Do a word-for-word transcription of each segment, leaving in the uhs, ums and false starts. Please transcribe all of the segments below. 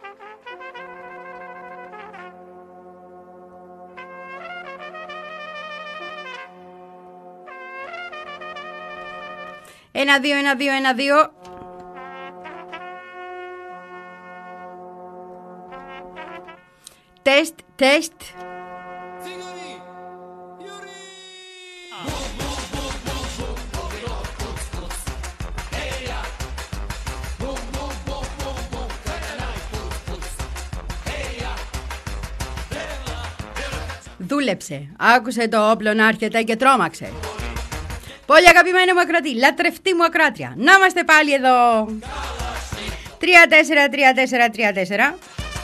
Ένα, δύο, ένα, δύο, ένα, δύο. Τεστ, τεστ. Δούλεψε, άκουσε το όπλο να έρχεται και τρόμαξε. Πολύ αγαπημένη μου ακροατή, λατρευτή μου ακροάτρια, να είμαστε πάλι εδώ. Τρία, τέσσερα, τρία, τέσσερα, τρία, τέσσερα.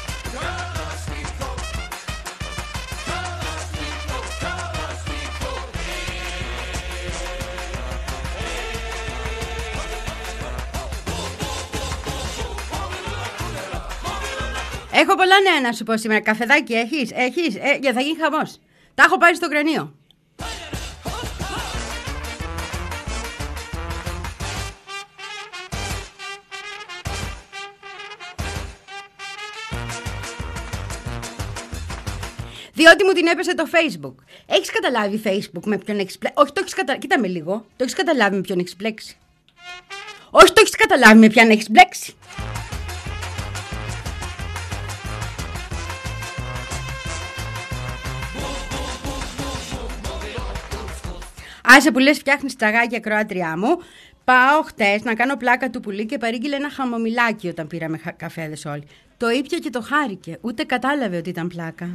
Έχω πολλά νέα να σου πω σήμερα. Καφεδάκι έχεις, έχεις, ε, για θα γίνει χαμός. Τα έχω πάρει στο κρανίο. Διότι μου την έπεσε το Facebook. Έχεις καταλάβει Facebook με ποιον έχεις πλέξει? Όχι, το έχεις καταλάβει. Κοίτα με λίγο. Το έχεις καταλάβει με ποιον έχεις πλέξει? Όχι, το έχεις καταλάβει με ποιον έχεις μπλέξει? Άσε που λες φτιάχνεις τραγάκια, Κροάτριά μου. Πάω χτες να κάνω πλάκα του πουλί και παρήγγειλε ένα χαμομηλάκι όταν πήραμε καφέδες όλοι. Το ήπια και το χάρηκε. Ούτε κατάλαβε ότι ήταν πλάκα.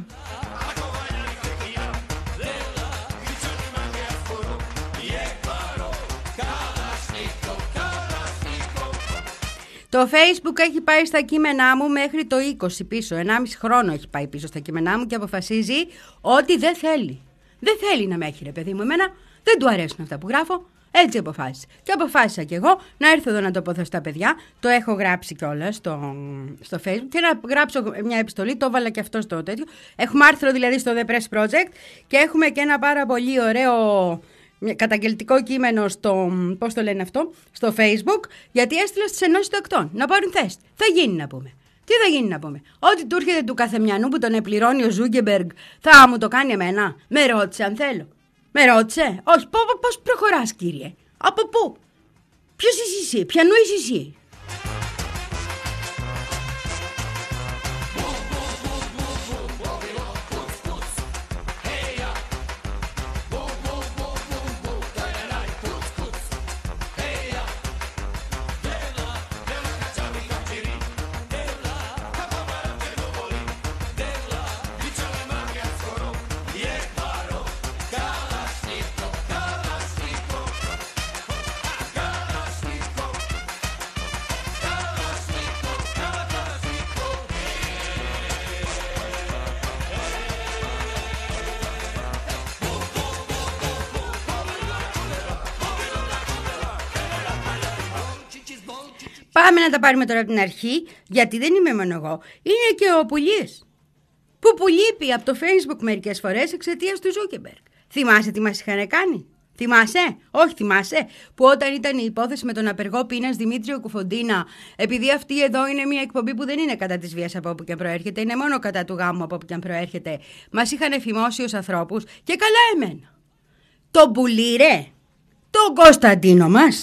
Το Facebook έχει πάει στα κείμενά μου μέχρι το είκοσι πίσω. ενάμιση χρόνο έχει πάει πίσω στα κείμενά μου και αποφασίζει ότι δεν θέλει. Δεν θέλει να με έχει, ρε παιδί μου. Εμένα δεν του αρέσουν αυτά που γράφω. Έτσι αποφάσισε. Και αποφάσισα κι εγώ να έρθω εδώ να το πω στα παιδιά. Το έχω γράψει κιόλας στο, στο Facebook και να γράψω μια επιστολή. Το έβαλα και αυτό στο τέτοιο. Έχουμε άρθρο δηλαδή στο The Press Project και έχουμε και ένα πάρα πολύ ωραίο καταγγελτικό κείμενο στο, πώς το λένε αυτό, στο Facebook, γιατί έστειλα στις ενώσεις των ακτών να πάρουν θέση. Θα γίνει να πούμε. Τι θα γίνει να πούμε? Ό,τι του έρχεται του καθεμιανού που τον επληρώνει ο Ζούγκεμπεργκ θα μου το κάνει εμένα? Με ρώτησε αν θέλω. Με ρώτησε? Όχι. Πώς προχωράς, κύριε? Από πού? Ποιος είσαι εσύ? Ποιανού είσαι εσύ? Πάμε να τα πάρουμε τώρα από την αρχή, γιατί δεν είμαι μόνο εγώ. Είναι και ο Πουλής, που πουλείπει από το Facebook μερικές φορές εξαιτίας του Ζούκεμπεργκ. Θυμάσαι τι μας είχαν κάνει? Θυμάσαι? Όχι, θυμάσαι που όταν ήταν η υπόθεση με τον απεργό πείνας Δημήτριο Κουφοντίνα, επειδή αυτή εδώ είναι μια εκπομπή που δεν είναι κατά της βίας από όπου και αν προέρχεται, είναι μόνο κατά του γάμου από όπου και αν προέρχεται, μας είχαν εφημώσει ως ανθρώπους και καλά εμένα. Τον Πουλή, ρε, τον Κωνσταντίνο μας.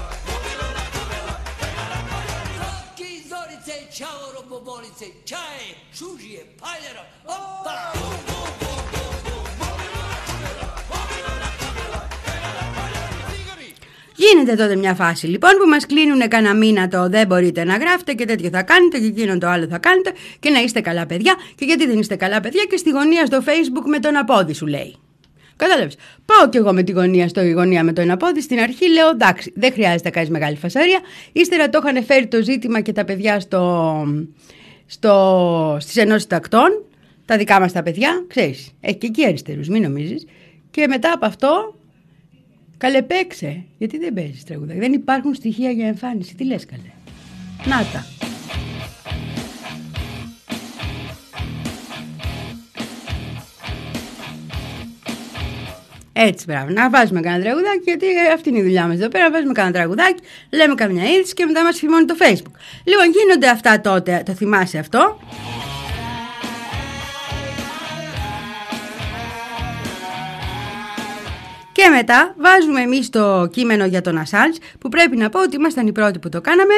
Γίνεται τότε μια φάση λοιπόν που μας κλείνουν κανένα μήνα το δεν μπορείτε να γράφετε και τέτοιο θα κάνετε και εκείνον το άλλο θα κάνετε και να είστε καλά παιδιά. Και γιατί δεν είστε καλά παιδιά? Και στη γωνία στο Facebook με τον απόδι σου λέει. Κατάλαβες? Πάω κι εγώ με τη γωνία στο γωνία με τον απόδι. Στην αρχή λέω εντάξει, δεν χρειάζεται να κάνεις μεγάλη φασαρία. Ύστερα το είχαν φέρει το ζήτημα και τα παιδιά στο, στο, στις ενώσεις τακτών. Τα δικά μας τα παιδιά, ξέρεις, έχει και εκεί αριστερούς, μην νομίζεις. Και μετά από αυτό, καλέ παίξε. Γιατί δεν παίζεις τραγουδάκι? Δεν υπάρχουν στοιχεία για εμφάνιση. Τι λες καλέ? Να τα. Έτσι, μπράβο. Να βάζουμε κανένα τραγουδάκι, γιατί αυτή είναι η δουλειά μας εδώ πέρα. Να βάζουμε κανένα τραγουδάκι, λέμε καμιά είδηση και μετά μας φημώνει το Facebook. Λοιπόν, γίνονται αυτά τότε, το θυμάσαι αυτό. Και μετά βάζουμε εμείς το κείμενο για τον Assange, που πρέπει να πω ότι ήμασταν οι πρώτοι που το κάναμε.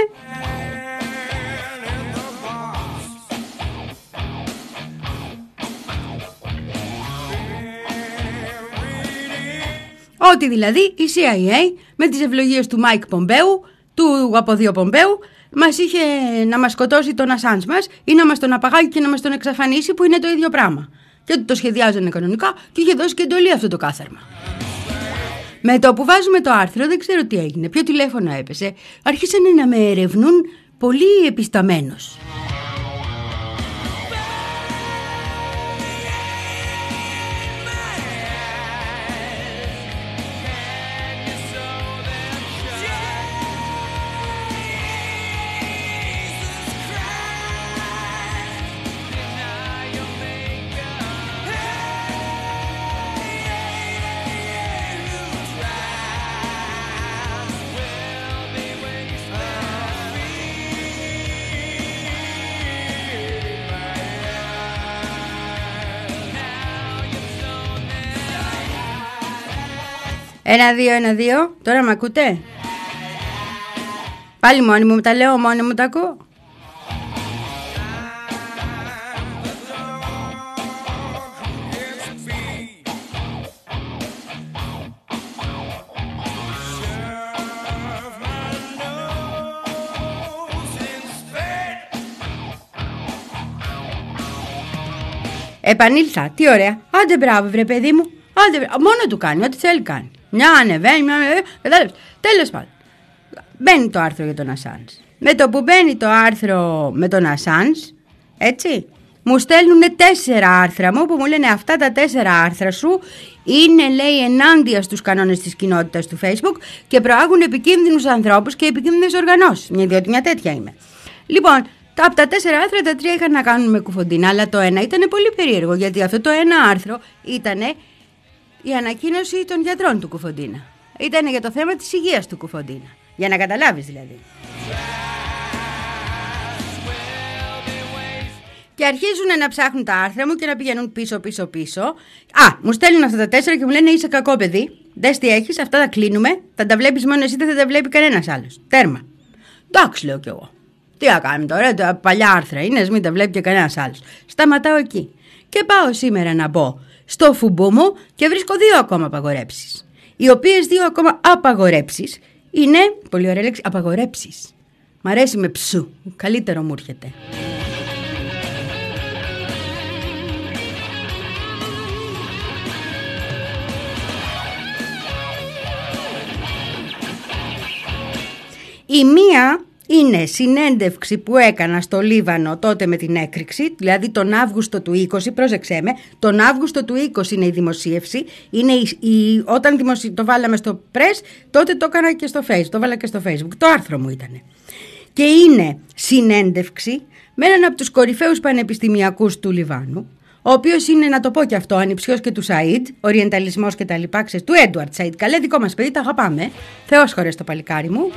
Ότι δηλαδή η σι άι έι με τις ευλογίες του Μάικ Πομπέου, του από δύο Πομπέου, μας είχε να μας σκοτώσει τον Assange μας ή να μας τον απαγάγει και να μας τον εξαφανίσει, που είναι το ίδιο πράγμα. Και ότι το σχεδιάζανε κανονικά και είχε δώσει και εντολή αυτό το κάθαρμα. Με το που βάζουμε το άρθρο, δεν ξέρω τι έγινε, ποιο τηλέφωνο έπεσε, άρχισαν να με ερευνούν πολύ επισταμένος. Ένα, δύο, ένα, δύο. Τώρα μ' ακούτε? Πάλι μόνοι μου τα λέω, μόνοι μου τα ακούω. Επανήλθα, τι ωραία. Άντε μπράβο βρε παιδί μου. Άντε μπράβο. Μόνο του κάνει, ό,τι θέλει κάνει. Μια ανεβαίνει, μια ανεβαίνει. Τέλος πάντων. Μπαίνει το άρθρο για τον Assange. Με το που μπαίνει το άρθρο με τον Assange, έτσι, μου στέλνουν τέσσερα άρθρα μου που μου λένε αυτά τα τέσσερα άρθρα σου είναι, λέει, ενάντια στους κανόνες της κοινότητας του Facebook και προάγουν επικίνδυνους ανθρώπους και επικίνδυνες οργανώσεις. Μια διότι μια τέτοια είμαι. Λοιπόν, από τα τέσσερα άρθρα τα τρία είχαν να κάνουν με Κουφοντίνα, αλλά το ένα ήταν πολύ περίεργο, γιατί αυτό το ένα άρθρο ήταν η ανακοίνωση των γιατρών του Κουφοντίνα. Ήταν για το θέμα της υγείας του Κουφοντίνα. Για να καταλάβεις δηλαδή. Και αρχίζουν να ψάχνουν τα άρθρα μου και να πηγαίνουν πίσω πίσω πίσω. Α, μου στέλνουν αυτά τα τέσσερα και μου λένε είσαι κακό παιδί. Δες τι έχεις, αυτά τα κλείνουμε. Θα τα βλέπεις μόνο εσύ, δεν θα τα βλέπει κανένας άλλος. Τέρμα. Εντάξει, λέω κι εγώ. Τι να κάνουμε τώρα, τα παλιά άρθρα είναι, μην τα βλέπει και κανένας άλλος. Σταματάω εκεί. Και πάω σήμερα να μπω στο φουμπού μου και βρίσκω δύο ακόμα απαγορέψεις. Οι οποίες δύο ακόμα απαγορέψεις είναι, πολύ ωραία λέξη, απαγορέψεις. Μ' αρέσει με ψου, καλύτερο μου έρχεται. Η μία είναι συνέντευξη που έκανα στο Λίβανο τότε με την έκρηξη, δηλαδή τον Αύγουστο του είκοσι, πρόσεξέ με, τον Αύγουστο του είκοσι είναι η δημοσίευση, είναι η, η, όταν δημοσι... το βάλαμε στο Press, τότε το έκανα και στο Facebook, το βάλα και στο Facebook, το άρθρο μου ήτανε. Και είναι συνέντευξη με έναν από τους κορυφαίους πανεπιστημιακούς του Λιβάνου, ο οποίος είναι, να το πω και αυτό, ανιψιός και του Σαΐντ, οριενταλισμός και τα λοιπά, ξέρεις, του Έντουαρτ Σαΐντ, καλέ δικό μας παιδί, τα αγαπάμε, Θεός χωρές το παλικάρι μου.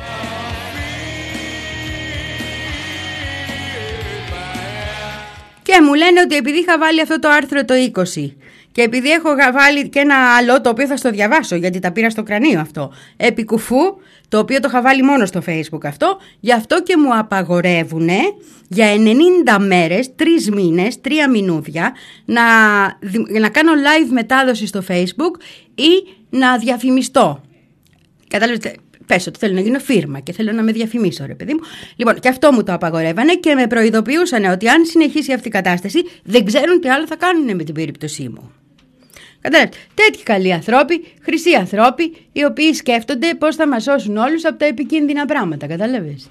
Και μου λένε ότι επειδή είχα βάλει αυτό το άρθρο το είκοσι και επειδή έχω βάλει και ένα άλλο το οποίο θα στο διαβάσω γιατί τα πήρα στο κρανίο αυτό, επί κουφού, το οποίο το είχα βάλει μόνο στο Facebook αυτό, γι' αυτό και μου απαγορεύουνε για ενενήντα μέρες, τρεις μήνες, τρία μηνούδια να, να κάνω live μετάδοση στο Facebook ή να διαφημιστώ. Κατάλαβες, πες ότι θέλω να γίνω φίρμα και θέλω να με διαφημίσω, ρε παιδί μου. Λοιπόν, και αυτό μου το απαγορεύανε και με προειδοποιούσαν ότι αν συνεχίσει αυτή η κατάσταση δεν ξέρουν τι άλλο θα κάνουν με την περίπτωσή μου. Κατάλαβες, τέτοιοι καλοί ανθρώποι, χρυσοί ανθρώποι, οι οποίοι σκέφτονται πώς θα μας σώσουν όλους από τα επικίνδυνα πράγματα, κατάλαβες.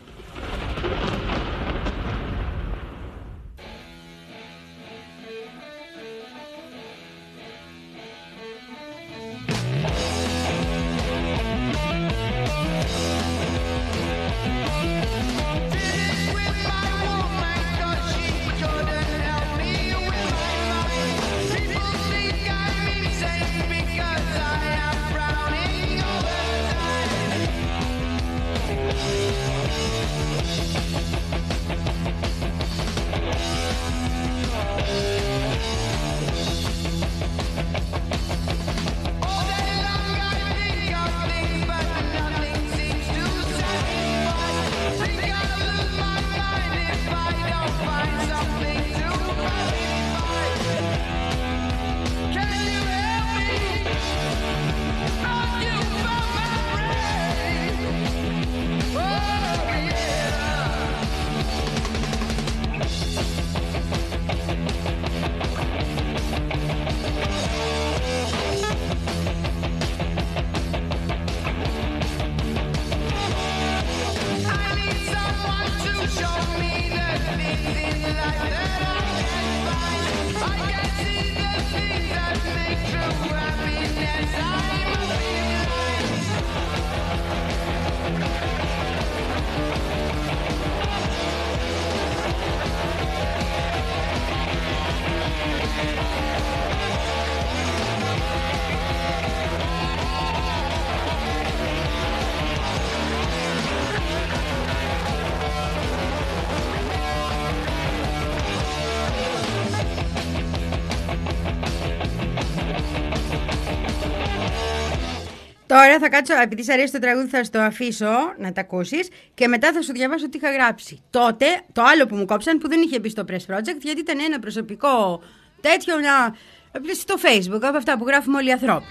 Τώρα θα κάτσω, επειδή σ' αρέσει το τραγούδι, θα στο αφήσω να τα ακούσεις και μετά θα σου διαβάσω τι είχα γράψει. Τότε, το άλλο που μου κόψαν που δεν είχε μπει στο Press Project, γιατί ήταν ένα προσωπικό τέτοιο να, στο Facebook, από αυτά που γράφουμε όλοι οι ανθρώποι.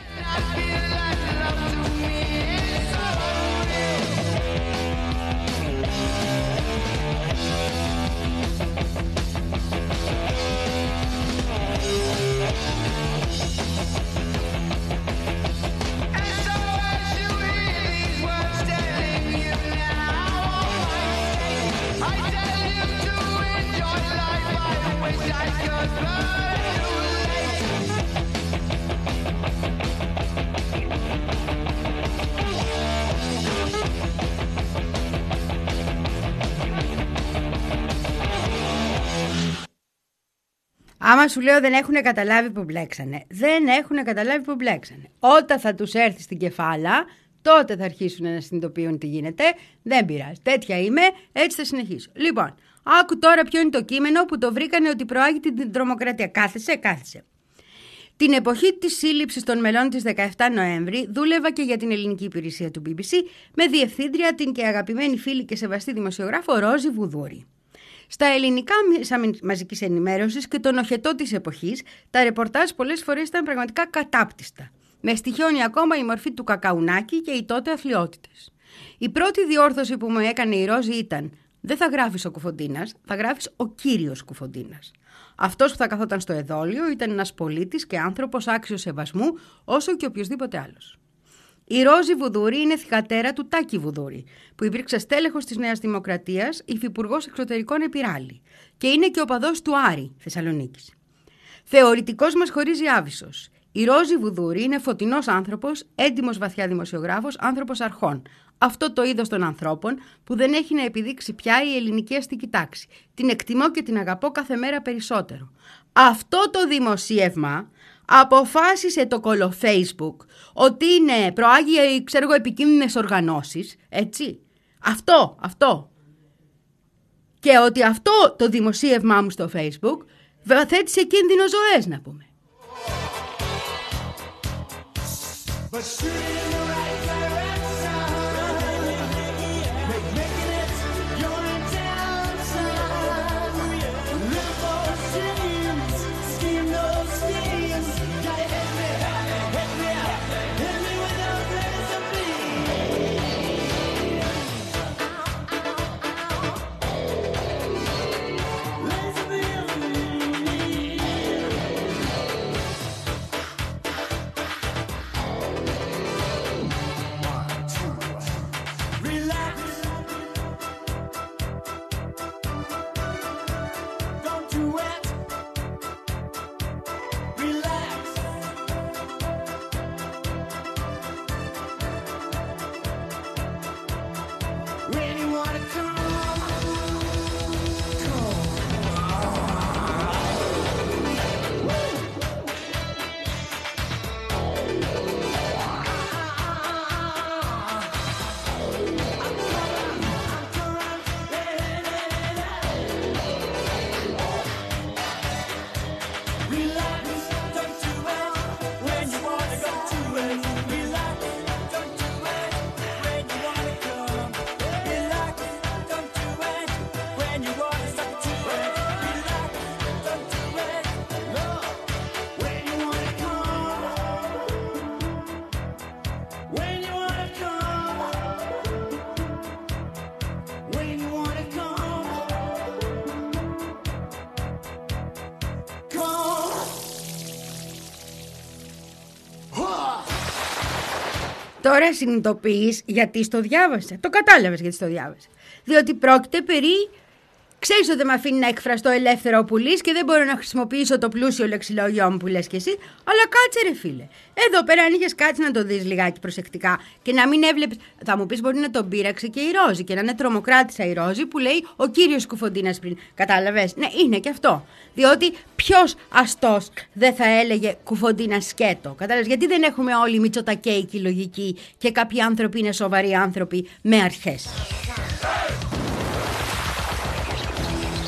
Άμα σου λέω δεν έχουν καταλάβει που μπλέξανε, δεν έχουν καταλάβει που μπλέξανε. Όταν θα τους έρθει στην κεφάλα, τότε θα αρχίσουν να συνειδητοποιούν τι γίνεται. Δεν πειράζει. Τέτοια είμαι, έτσι θα συνεχίσω. Λοιπόν, άκου τώρα ποιο είναι το κείμενο που το βρήκανε ότι προάγει την τρομοκρατία. Κάθεσε, κάθεσε. Την εποχή της σύλληψης των μελών της δεκαεφτά Νοέμβρη δούλευα και για την ελληνική υπηρεσία του μπι μπι σι με διευθύντρια την και αγαπημένη φίλη και σεβαστή δημοσιογράφο Ρόζη Βουδούρη. Στα ελληνικά μέσα μαζικής ενημέρωσης και τον οχετό της εποχής, τα ρεπορτάζ πολλές φορές ήταν πραγματικά κατάπτυστα. Με στοιχιώνει ακόμα η μορφή του κακαουνάκι και οι τότε αθλιότητες. Η πρώτη διόρθωση που μου έκανε η Ρόζη ήταν: δεν θα γράφεις ο Κουφοντίνας, θα γράφεις ο κύριος Κουφοντίνας. Αυτός που θα καθόταν στο εδόλιο ήταν ένας πολίτης και άνθρωπος άξιος σεβασμού, όσο και οποιοδήποτε άλλος. Η Ρόζη Βουδούρη είναι θυγατέρα του Τάκη Βουδούρη, που υπήρξε στέλεχος της Νέας Δημοκρατίας, υφυπουργός εξωτερικών επί Ράλη, και είναι και οπαδός του Άρη Θεσσαλονίκης. Θεωρητικός μας χωρίζει άβυσσος. Η Ρόζη Βουδούρη είναι φωτεινός άνθρωπος, έντιμος βαθιά δημοσιογράφος, άνθρωπος αρχών. Αυτό το είδος των ανθρώπων που δεν έχει να επιδείξει πια η ελληνική αστική τάξη. Την εκτιμώ και την αγαπώ κάθε μέρα περισσότερο. Αυτό το δημοσίευμα αποφάσισε το κολο Facebook ότι είναι προάγει, ξέρω εγώ, επικίνδυνες οργανώσεις, έτσι. Αυτό, αυτό. Και ότι αυτό το δημοσίευμά μου στο Facebook θέτει σε κίνδυνο ζωές, να πούμε. Τώρα συνειδητοποιείς γιατί στο διάβασα. Το κατάλαβες γιατί στο διάβασα. Διότι πρόκειται περί... Ξέρεις ότι δεν με αφήνει να εκφραστώ ελεύθερα ο πουλής και δεν μπορώ να χρησιμοποιήσω το πλούσιο λεξιλόγιο μου που λες και εσύ. Αλλά κάτσε ρε φίλε. Εδώ πέρα αν είχες κάτσει να το δεις λιγάκι προσεκτικά και να μην έβλεπες. Θα μου πεις μπορεί να τον πείραξε και η Ρόζη και να είναι τρομοκράτησα η Ρόζη που λέει ο κύριος Κουφοντίνας πριν. Κατάλαβες. Ναι, είναι και αυτό. Διότι ποιος αστός δεν θα έλεγε Κουφοντίνα σκέτο. Κατάλαβες. Γιατί δεν έχουμε όλοι μητσοτακέικη λογική και κάποιοι άνθρωποι είναι σοβαροί άνθρωποι με αρχές.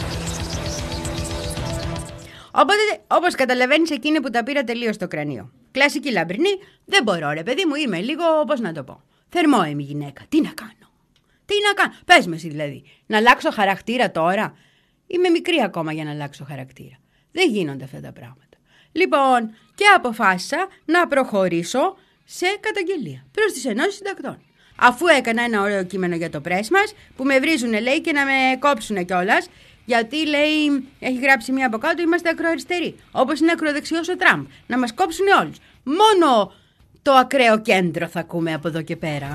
Οπότε, όπως καταλαβαίνεις, εκείνη που τα πήρα τελείως στο κρανίο. Κλασική λαμπρινή, δεν μπορώ ρε παιδί μου, είμαι λίγο, πώς να το πω, θερμόαιμη γυναίκα. Τι να κάνω, τι να κάνω, πες με εσύ δηλαδή, να αλλάξω χαρακτήρα τώρα. Είμαι μικρή ακόμα για να αλλάξω χαρακτήρα. Δεν γίνονται αυτά τα πράγματα. Λοιπόν, και αποφάσισα να προχωρήσω σε καταγγελία προς τις ενώσεις συντακτών. Αφού έκανα ένα ωραίο κείμενο για το πρέσ μας, που με βρίζουνε λέει και να με κόψουνε κιόλας, γιατί λέει, έχει γράψει μία από κάτω, είμαστε ακροαριστεροί. Όπως είναι ακροδεξιός ο Τραμπ. Να μας κόψουνε όλους. Μόνο το ακραίο κέντρο θα ακούμε από εδώ και πέρα.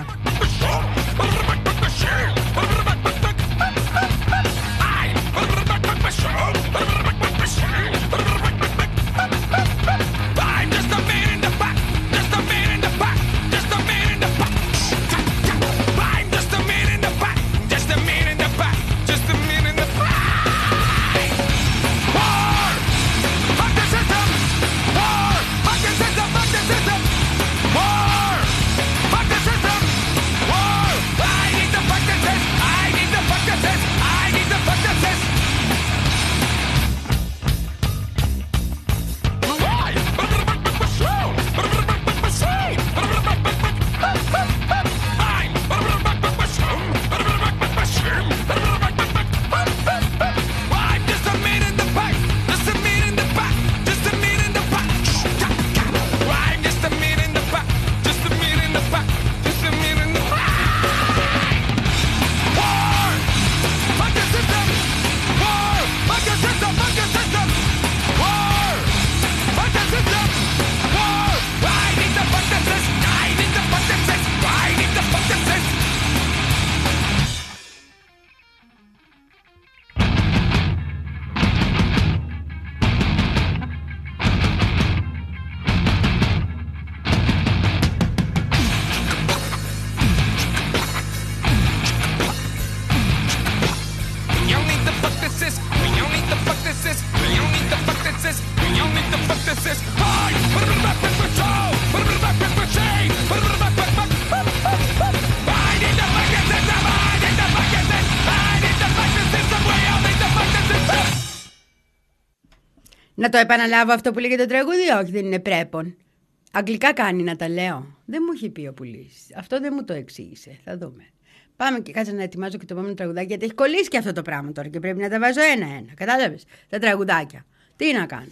Να το επαναλάβω αυτό που λέγεται το τραγούδι, όχι δεν είναι πρέπον. Αγγλικά κάνει να τα λέω. Δεν μου έχει πει ο Πουλής. Αυτό δεν μου το εξήγησε. Θα δούμε. Πάμε και κάτσε να ετοιμάζω και το επόμενο τραγουδάκι, γιατί έχει κολλήσει και αυτό το πράγμα τώρα και πρέπει να τα βάζω ένα-ένα. Κατάλαβες, τα τραγουδάκια. Τι να κάνω.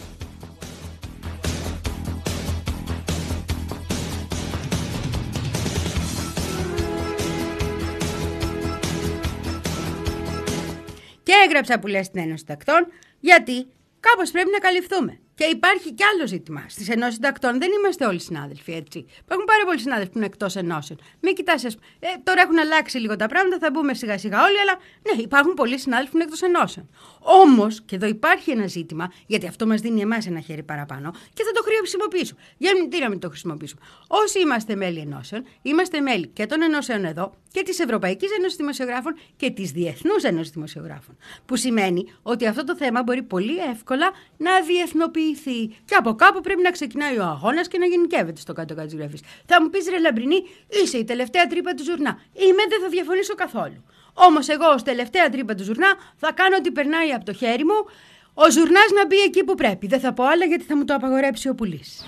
Και έγραψα που λέει στην Ένωση Συντακτών, γιατί κάπως πρέπει να καλυφθούμε. Και υπάρχει κι άλλο ζήτημα. Στις ενώσεις συντακτών δεν είμαστε όλοι συνάδελφοι, έτσι. Υπάρχουν πάρα πολλοί συνάδελφοι που είναι εκτός ενώσεων. Μην κοιτάς, ε, τώρα έχουν αλλάξει λίγο τα πράγματα, θα μπούμε σιγά σιγά όλοι, αλλά ναι, υπάρχουν πολλοί συνάδελφοι που είναι εκτός ενώσεων. Όμως, και εδώ υπάρχει ένα ζήτημα, γιατί αυτό μας δίνει εμάς ένα χέρι παραπάνω και θα το χρησιμοποιήσω. Για τι να μην το χρησιμοποιήσω. Όσοι είμαστε μέλη ενώσεων, είμαστε μέλη και των ενώσεων εδώ και της Ευρωπαϊκής Ένωσης Δημοσιογράφων και της Διεθνούς Ένωσης Δημοσιογράφων. Που σημαίνει ότι αυτό το θέμα μπορεί πολύ εύκολα να διεθνοποιηθεί. Και από κάπου πρέπει να ξεκινάει ο αγώνας και να γενικεύεται στο κάτω-κάτω της γραφής. Θα μου πεις ρε Λαμπρινή, είσαι η τελευταία τρύπα του ζουρνά. Είμαι, δεν θα διαφωνήσω καθόλου. Όμως εγώ ως τελευταία τρύπα του ζουρνά θα κάνω ό,τι περνάει από το χέρι μου, ο ζουρνάς να μπει εκεί που πρέπει. Δεν θα πω άλλα γιατί θα μου το απαγορέψει ο Πουλής.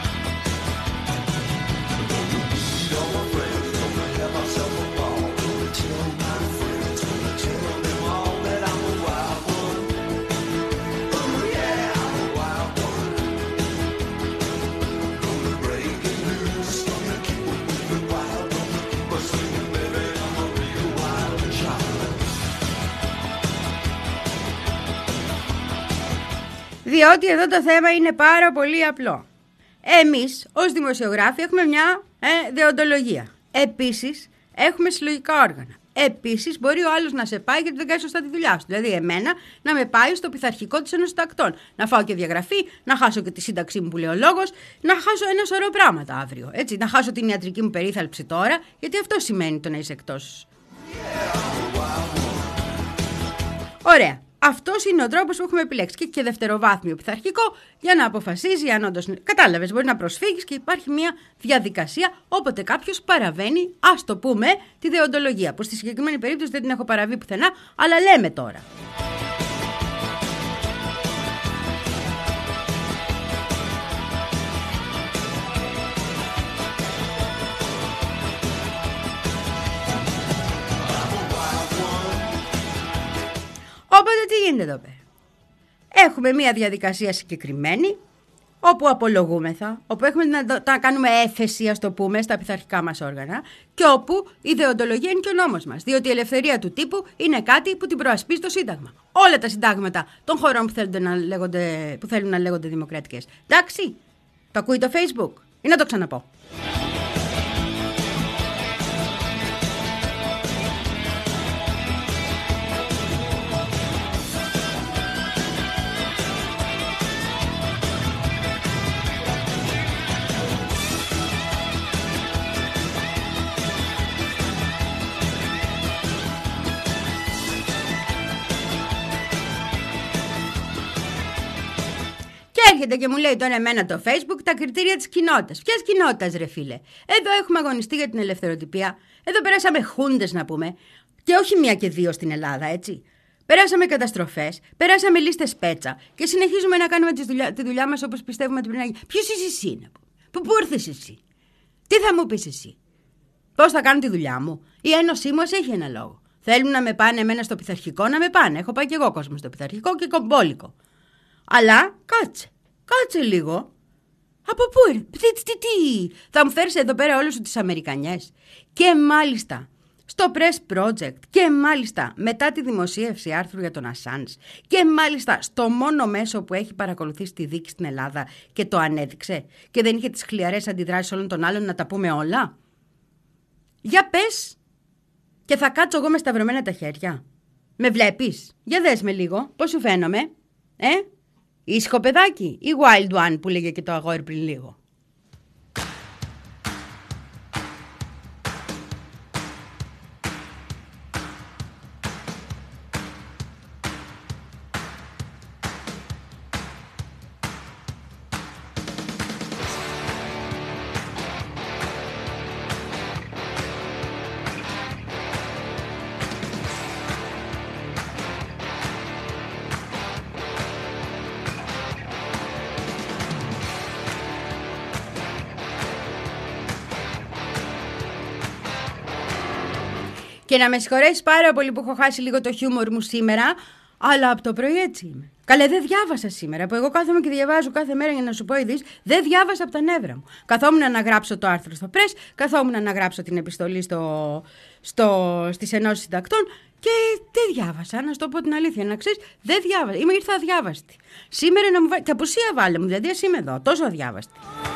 Διότι εδώ το θέμα είναι πάρα πολύ απλό. Εμείς ως δημοσιογράφοι έχουμε μια ε, δεοντολογία. Επίσης έχουμε συλλογικά όργανα. Επίσης μπορεί ο άλλος να σε πάει γιατί δεν κάνει σωστά τη δουλειά σου. Δηλαδή εμένα να με πάει στο πειθαρχικό της Ένωσης Συντακτών. Να φάω και διαγραφή, να χάσω και τη σύνταξή μου που λέει ο λόγος, να χάσω ένα σωρό πράγματα αύριο. Έτσι, να χάσω την ιατρική μου περίθαλψη τώρα, γιατί αυτό σημαίνει το να είσαι εκτός. Ωραία. Αυτός είναι ο τρόπος που έχουμε επιλέξει. Και, και δευτεροβάθμιο πειθαρχικό για να αποφασίζει αν όντως. Κατάλαβες, μπορεί να προσφύγεις και υπάρχει μια διαδικασία όποτε κάποιος παραβαίνει, ας το πούμε, τη δεοντολογία. Που στη συγκεκριμένη περίπτωση δεν την έχω παραβεί πουθενά, αλλά λέμε τώρα. γίνεται εδώ πέρα? Έχουμε μια διαδικασία συγκεκριμένη, όπου απολογούμεθα, όπου έχουμε να, να κάνουμε έφεση, ας το πούμε, στα πειθαρχικά μας όργανα και όπου η δεοντολογία είναι και ο νόμος μας. Διότι η ελευθερία του τύπου είναι κάτι που την προασπίζει το Σύνταγμα. Όλα τα συντάγματα των χωρών που θέλουν να λέγονται, που θέλουν να λέγονται δημοκρατικές. Εντάξει, το ακούει το Facebook ή να το ξαναπώ? Έρχεται και μου λέει τώρα εμένα το Facebook τα κριτήρια της κοινότητας. Ποιας κοινότητας, ρε φίλε? Εδώ έχουμε αγωνιστεί για την ελευθεροτυπία. Εδώ περάσαμε χούντες, να πούμε. Και όχι μία και δύο στην Ελλάδα, έτσι. Περάσαμε καταστροφές, περάσαμε λίστες πέτσα και συνεχίζουμε να κάνουμε τη δουλειά, τη δουλειά μας όπως πιστεύουμε ότι πρέπει να γίνει. Ποιος είσαι εσύ, να πούμε? Πού, πού ήρθες εσύ? Τι θα μου πεις εσύ? Πώς θα κάνω τη δουλειά μου? Η ένωσή μας έχει ένα λόγο. Θέλουν να με πάνε εμένα στο πειθαρχικό, να με πάνε. Έχω πάει και εγώ κόσμο στο πειθαρχικό και κομπόλικο. Αλλά κάτσε. Κάτσε λίγο. Από πού? Τι, τι, τι, θα μου φέρεις εδώ πέρα όλες σου τις Αμερικανιές? Και μάλιστα στο Press Project. Και μάλιστα μετά τη δημοσίευση άρθρου για τον Ασάνζ. Και μάλιστα στο μόνο μέσο που έχει παρακολουθήσει τη δίκη στην Ελλάδα και το ανέδειξε. Και δεν είχε τις χλιαρές αντιδράσεις όλων των άλλων να τα πούμε όλα. Για πες. Και θα κάτσω εγώ με σταυρωμένα τα χέρια. Με βλέπεις? Για δες με λίγο. Πώς σου φαίνομαι? Ε? Ήσυχο παιδάκι ή Wild One που λέγε και το αγόρι πριν λίγο? Και να με συγχωρέσεις πάρα πολύ που έχω χάσει λίγο το χιούμορ μου σήμερα, αλλά από το πρωί έτσι είμαι. Καλέ, δεν διάβασα σήμερα, που εγώ κάθομαι και διαβάζω κάθε μέρα για να σου πω ειδήσεις. Δεν διάβασα από τα νεύρα μου. Καθόμουν να γράψω το άρθρο στο Press, καθόμουν να γράψω την επιστολή στο, στο, στις ενώσεις συντακτών και δεν διάβασα. Να σου το πω την αλήθεια, να ξέρεις, δεν διάβασα. Είμαι ήρθα αδιάβαστη. Σήμερα να μου βάλει. Και απουσία βάλε μου, δηλαδή ας είμαι εδώ, τόσο αδιάβαστη.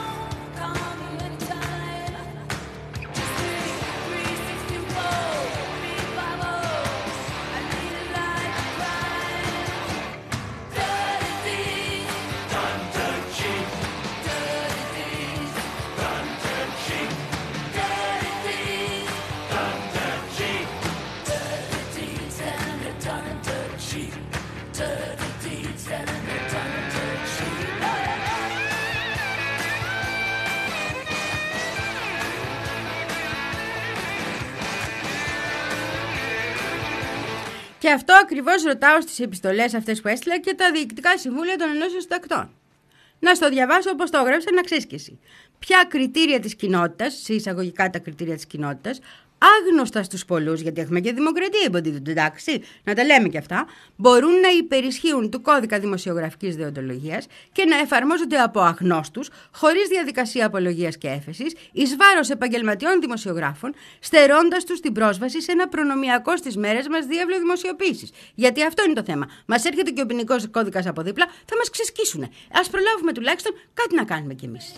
Και αυτό ακριβώς ρωτάω στις επιστολές αυτές που έστειλα και τα διοικητικά συμβούλια των ενώσεων συντακτών. Να στο διαβάσω όπως το έγραψα, να ξέρεις κι εσύ. Ποια κριτήρια της κοινότητας, σε εισαγωγικά τα κριτήρια της κοινότητας, άγνωστα στους πολλούς, γιατί έχουμε και δημοκρατία, υποτίθεται, εντάξει, να τα λέμε κι αυτά, μπορούν να υπερισχύουν του κώδικα δημοσιογραφικής δεοντολογίας και να εφαρμόζονται από αγνώστους, χωρίς διαδικασία απολογίας και έφεσης, εις βάρος επαγγελματιών δημοσιογράφων, στερώντας τους την πρόσβαση σε ένα προνομιακό στις μέρες μας διάβλο δημοσιοποίησης. Γιατί αυτό είναι το θέμα. Μας έρχεται και ο ποινικός κώδικας από δίπλα, θα μας ξεσκίσουνε. Ας προλάβουμε τουλάχιστον κάτι να κάνουμε κι εμείς.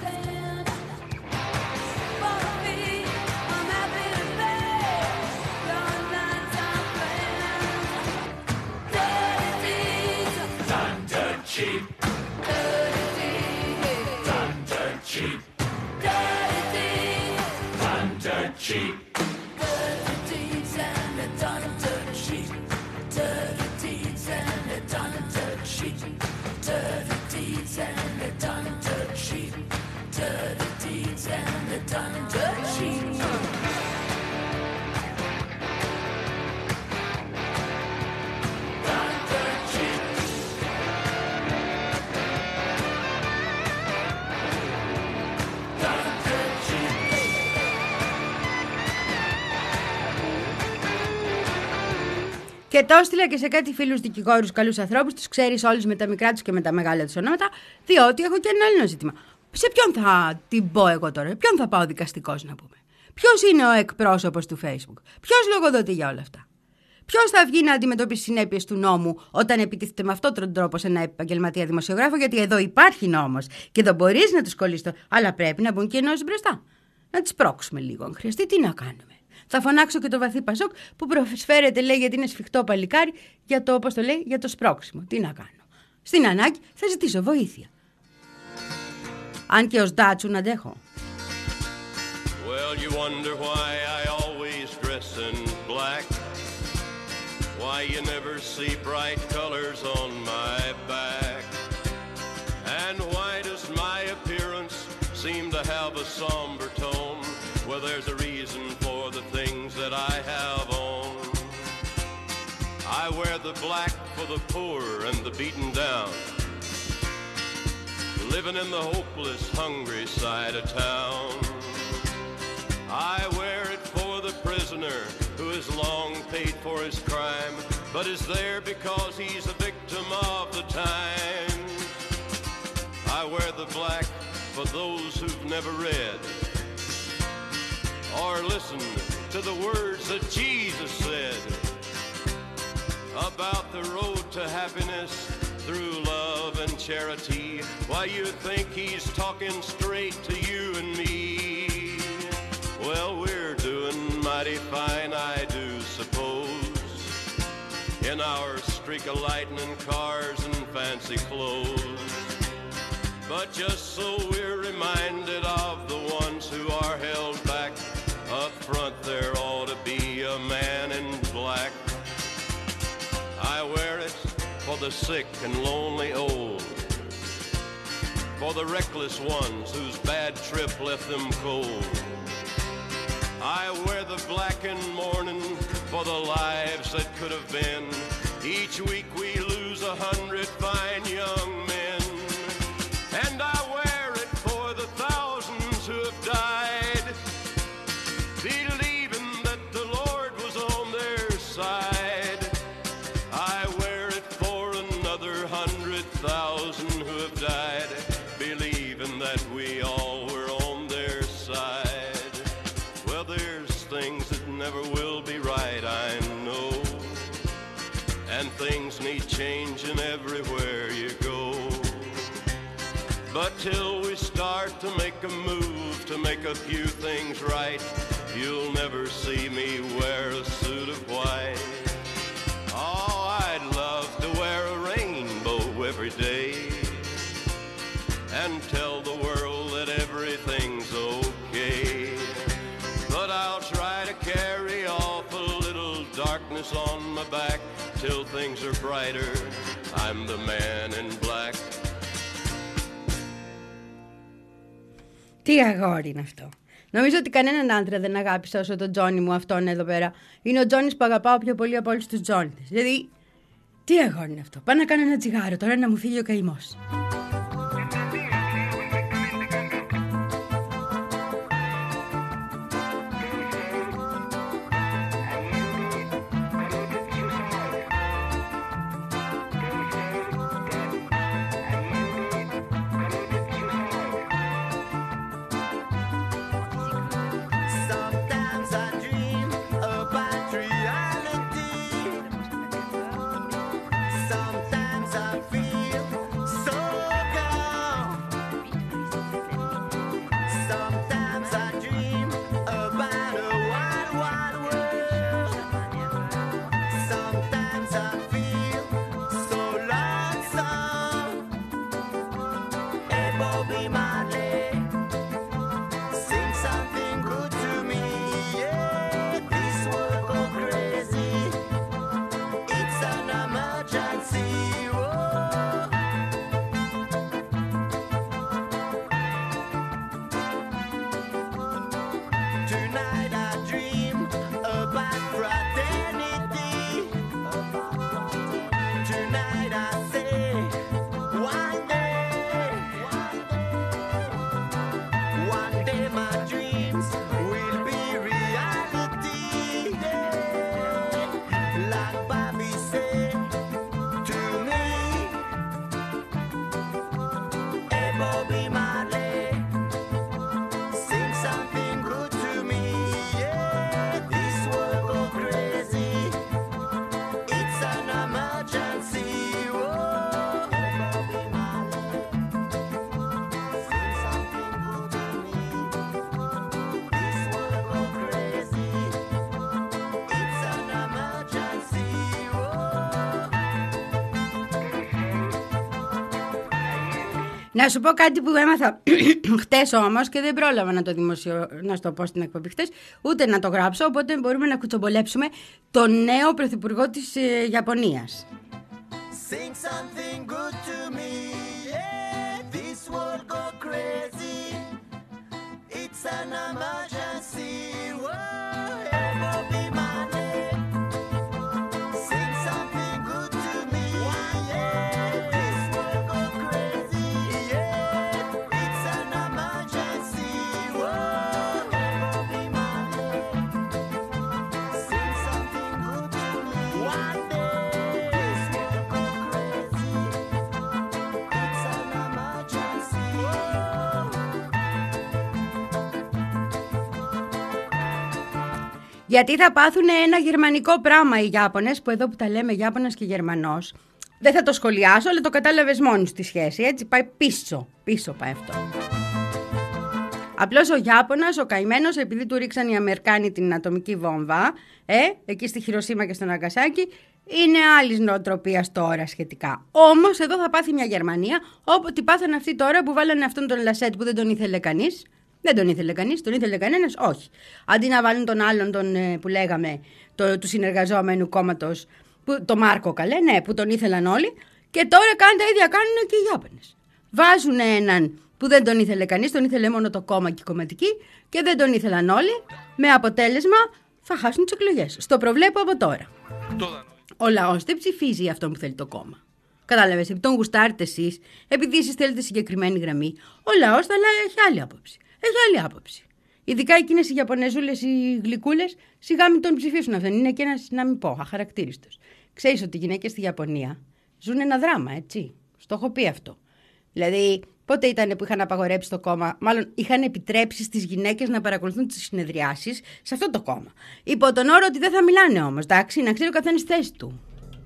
Cheap. Thunder cheap. Thunder cheap. Dirty deeds and the thunder cheap. Dirty deeds and the thunder cheap. Dirty deeds and the thunder cheap. Και το έστειλα και σε κάτι φίλους δικηγόρους, καλούς ανθρώπους, τους ξέρεις όλους με τα μικρά τους και με τα μεγάλα τους ονόματα, διότι έχω και ένα άλλο ζήτημα. Σε ποιον θα την πω εγώ τώρα, ποιον θα πάω δικαστικός να πούμε. Ποιος είναι ο εκπρόσωπος του Facebook, ποιος λογοδοτεί για όλα αυτά. Ποιος θα βγει να αντιμετωπίσει συνέπειες του νόμου όταν επιτίθεται με αυτόν τον τρόπο σε ένα επαγγελματία δημοσιογράφο, γιατί εδώ υπάρχει νόμος και εδώ μπορείς να τους κολλήσεις, αλλά πρέπει να μπουν και ενώσεις μπροστά. Να τις πρόξουμε λίγο, αν χρειαστεί, τι να κάνουμε. Θα φωνάξω και το βαθύ Πασόκ που προσφέρεται, λέει, γιατί είναι σφιχτό παλικάρι, για το, όπως το λέει, για το σπρώξιμο. Τι να κάνω. Στην ανάγκη θα ζητήσω βοήθεια. Αν και ως Ντάτσουν αντέχω. Well, you wonder why I always dress in black. Why you never see bright colors on my back. And why does my appearance seem to have a somber tone? Well, there's a reason for the things that I have on. I wear the black for the poor and the beaten down, living in the hopeless, hungry side of town. I wear it for the prisoner who has long paid for his crime, but is there because he's a victim of the times. I wear the black for those who've never read or listened to the words that Jesus said about the road to happiness through love and charity. Why, you think he's talking straight to you and me? Well, we're doing mighty fine, I do suppose, in our streak of lightning cars and fancy clothes. But just so we're reminded of the ones who are held back, up front there ought to be a man in black. I wear it for the sick and lonely old, for the reckless ones whose bad trip left them cold. I wear the black in mourning for the lives that could have been. Each week we lose a hundred fine young men. And I wear it for the thousands who have died, believing that the Lord was on their side. I wear it for another hundred thousand who have died, believing that we all were on their side. Well, there's things that never will be right, I know, and things need changing everywhere you go. But till we start to make a move to make a few things right, you'll never see me wear a suit of white. Oh, I'd love to wear a rainbow every day and tell the world that everything's okay. But I'll try to carry off a little darkness on my back till things are brighter. I'm the man in black. Τι αγόρι είναι αυτό. Νομίζω ότι κανέναν άντρα δεν αγάπησα όσο τον Τζόνι μου αυτόν εδώ πέρα. Είναι ο Τζόνις που αγαπάω πιο πολύ από όλους τους Τζόνιδες. Δηλαδή, τι αγόρι είναι αυτό. Πάω να κάνω ένα τσιγάρο τώρα να μου φύγει ο καημός. See Να σου πω κάτι που έμαθα χτες όμως και δεν πρόλαβα να το δημοσιο... να στο πω στην εκπομπή χτες, ούτε να το γράψω, οπότε μπορούμε να κουτσομπολέψουμε τον νέο πρωθυπουργό της ε, Ιαπωνίας. Sing something good to me, yeah, this world go crazy, it's an emergency, whoa, ever be my name. Sing something good to me, yeah, this world go crazy, yeah, it's an emergency, whoa, ever be my name. Sing something good to me, one day. Γιατί θα πάθουν ένα γερμανικό πράγμα οι Ιάπωνες, που εδώ που τα λέμε Ιάπωνας και Γερμανός, δεν θα το σχολιάσω, αλλά το κατάλαβες μόνος τη σχέση, έτσι, πάει πίσω, πίσω πάει αυτό. Απλώς ο Ιάπωνας, ο καημένος, επειδή του ρίξαν οι Αμερικάνοι την ατομική βόμβα, ε, εκεί στη Χιροσίμα και στο Ναγκασάκι, είναι άλλης νοοτροπίας τώρα σχετικά. Όμως εδώ θα πάθει μια Γερμανία, όποτε πάθανε αυτοί τώρα που βάλανε αυτόν τον Λασέτ που δεν τον ήθελε κανείς. Δεν τον ήθελε κανείς, τον ήθελε κανένας, όχι. Αντί να βάλουν τον άλλον τον, που λέγαμε, το, του συνεργαζόμενου κόμματος, που, το Μάρκο καλέ, ναι, που τον ήθελαν όλοι, και τώρα κάνουν τα ίδια κάνουν και οι Ιάπωνες. Βάζουν έναν που δεν τον ήθελε κανείς, τον ήθελε μόνο το κόμμα και η κομματική, και δεν τον ήθελαν όλοι, με αποτέλεσμα θα χάσουν τις εκλογές. Στο προβλέπω από τώρα. Ο λαός δεν ψηφίζει αυτόν που θέλει το κόμμα. Κατάλαβες, επειδή τον γουστάρετε εσείς, επειδή εσείς θέλετε συγκεκριμένη γραμμή, ο λαός θα λέει, έχει άλλη άποψη. Έχει άλλη άποψη. Ειδικά εκείνες οι Ιαπωνεζούλες, οι γλυκούλες, σιγά μην τον ψηφίσουν αυτόν. Είναι και ένας, να μην πω, αχαρακτήριστος. Ξέρεις ότι οι γυναίκες στη Ιαπωνία ζουν ένα δράμα, έτσι. Στο έχω πει αυτό. Δηλαδή, πότε ήταν που είχαν απαγορέψει το κόμμα, μάλλον είχαν επιτρέψει στις γυναίκες να παρακολουθούν τις συνεδριάσεις σε αυτό το κόμμα. Υπό τον όρο ότι δεν θα μιλάνε όμως, εντάξει, να ξέρει ο καθένας τη θέση του.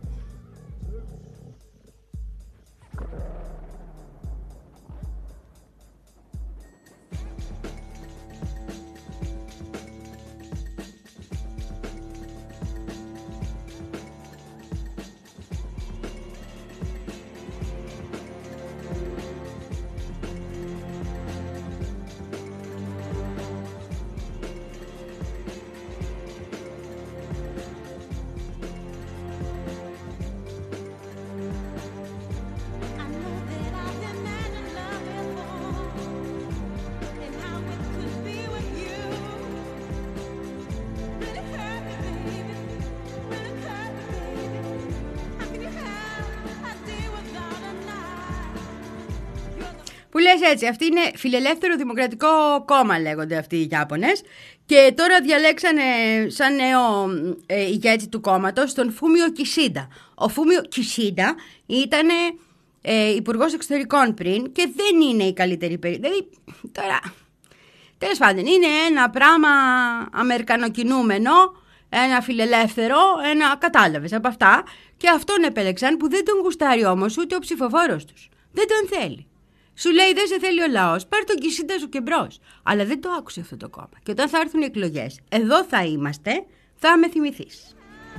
Που λες έτσι, αυτή είναι φιλελεύθερο δημοκρατικό κόμμα λέγονται αυτοί οι Ιάπωνες, και τώρα διαλέξανε σαν νέο ε, ηγέτη του κόμματος τον Φούμιο Κισίντα. Ο Φούμιο Κισίντα ήταν ε, υπουργός εξωτερικών πριν και δεν είναι η καλύτερη περίπτωση. Δηλαδή τώρα, τέλος πάντων, είναι ένα πράγμα αμερικανοκινούμενο, ένα φιλελεύθερο, ένα κατάλαβες από αυτά, και αυτόν επέλεξαν που δεν τον γουστάρει όμως ούτε ο ψηφοφόρος τους. Δεν τον θέλει. Σου λέει δεν σε θέλει ο λαός, πάρ' τον Κισίντα σου και μπρος. Αλλά δεν το άκουσε αυτό το κόμμα. Και όταν θα έρθουν οι εκλογές, εδώ θα είμαστε, θα με θυμηθείς.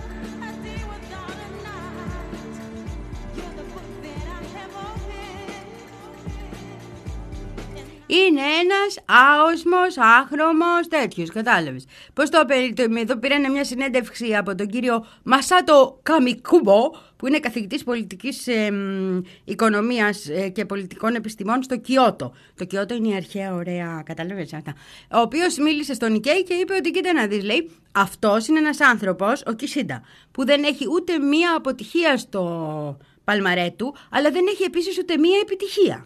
Είναι ένας άοσμος, άχρωμος, τέτοιος, κατάλαβες. Πώς το είπε, εδώ πήρανε μια συνέντευξη από τον κύριο Μασάτο Καμικούμπο, που είναι καθηγητής πολιτικής ε, οικονομίας ε, και πολιτικών επιστημών στο Κιώτο. Το Κιώτο είναι η αρχαία ωραία, κατάλαβες αυτά. Ο οποίος μίλησε στον Νικέι και είπε ότι κοίτα να δεις, λέει, αυτός είναι ένας άνθρωπος, ο Κισίντα, που δεν έχει ούτε μία αποτυχία στο παλμαρέ του, αλλά δεν έχει επίσης ούτε μία επιτυχία.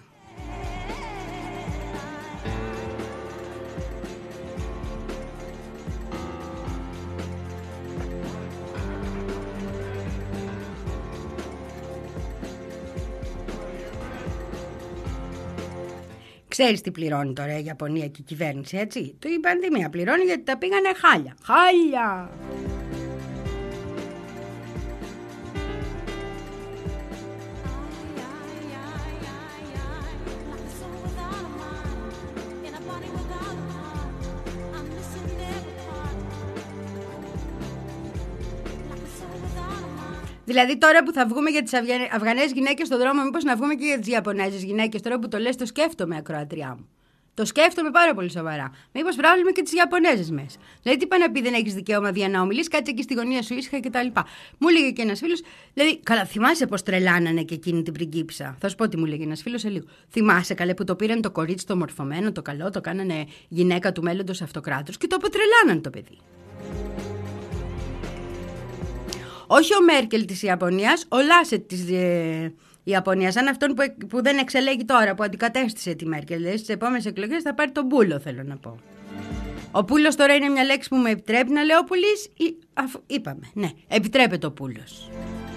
Ξέρεις τι πληρώνει τώρα η Ιαπωνία και η κυβέρνηση, έτσι. Το η πανδημία πληρώνει γιατί τα πήγανε χάλια. Χάλια! Δηλαδή τώρα που θα βγούμε για τις Αφγανές γυναίκες στον δρόμο, μήπως να βγούμε και για τις Ιαπωνέζες γυναίκες? Τώρα που το λες, το σκέφτομαι, ακροατριά μου. Το σκέφτομαι πάρα πολύ σοβαρά. Μήπως βγάλουμε και τις Ιαπωνέζες μέσα. Δηλαδή, τι πάει να πει, δεν έχεις δικαίωμα δια να ομιλείς, κάτσε εκεί στη γωνία σου ήσυχα κτλ. Μου έλεγε και ένας φίλος, δηλαδή, καλά, θυμάσαι πως τρελάνανε και εκείνη την πριγκίπισσα? Θα σου πω τι μου έλεγε ένας φίλος σε λίγο. Θυμάσαι, καλέ, που το πήραν το κορίτσι το μορφωμένο, το καλό, το κάνανε γυναίκα του μέλλοντος αυτοκράτους και το αποτρελάνανε το παιδί. Όχι ο Μέρκελ της Ιαπωνίας, ο Λάσετ της ε, Ιαπωνίας, σαν αυτόν που, που δεν εξελέγει τώρα, που αντικατέστησε τη Μέρκελ. Δηλαδή στις επόμενες εκλογές θα πάρει τον πούλο, θέλω να πω. Ο πούλος τώρα είναι μια λέξη που με επιτρέπει να λέω πουλής ή, αφού, είπαμε, ναι, επιτρέπεται ο πούλος.